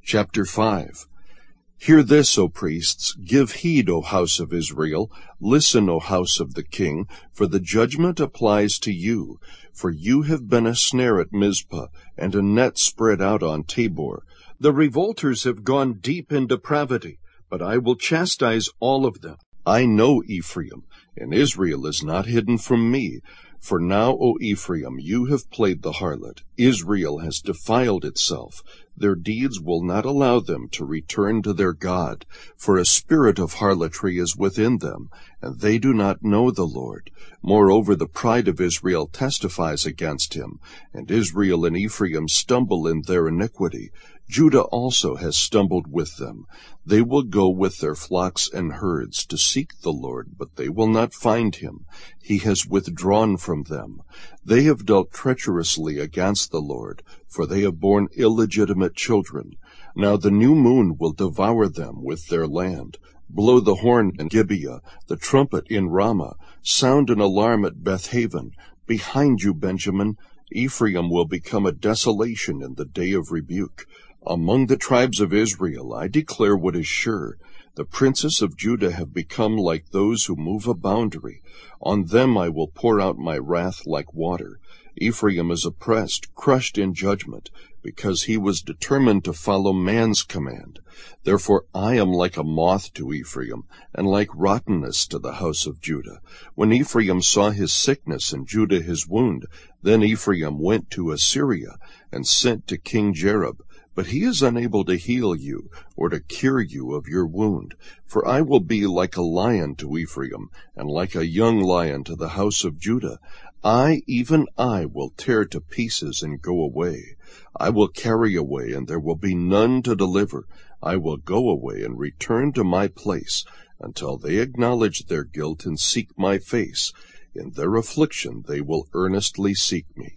Chapter 5. Hear this, O priests, give heed, O house of Israel, listen, O house of the king, for the judgment applies to you. For you have been a snare at Mizpah, and a net spread out on Tabor. The revolters have gone deep in depravity, but I will chastise all of them. I know Ephraim, and Israel is not hidden from me. For now, O Ephraim, you have played the harlot. Israel has defiled itself. Their deeds will not allow them to return to their God, for a spirit of harlotry is within them, and they do not know the Lord. Moreover, the pride of Israel testifies against him, and Israel and Ephraim stumble in their iniquity. Judah also has stumbled with them. They will go with their flocks and herds to seek the Lord, but they will not find him. He has withdrawn from them. They have dealt treacherously against the Lord, for they have borne illegitimate children. Now the new moon will devour them with their land. Blow the horn in Gibeah, the trumpet in Ramah. Sound an alarm at Bethaven. Behind you, Benjamin. Ephraim will become a desolation in the day of rebuke. Among the tribes of Israel I declare what is sure. The princes of Judah have become like those who move a boundary. On them I will pour out my wrath like water. Ephraim is oppressed, crushed in judgment, because he was determined to follow man's command. Therefore I am like a moth to Ephraim, and like rottenness to the house of Judah. When Ephraim saw his sickness and Judah his wound, then Ephraim went to Assyria, and sent to King Jareb. But he is unable to heal you, or to cure you of your wound. For I will be like a lion to Ephraim, and like a young lion to the house of Judah. I, even I, will tear to pieces and go away. I will carry away, and there will be none to deliver. I will go away and return to my place, until they acknowledge their guilt and seek my face. In their affliction they will earnestly seek me.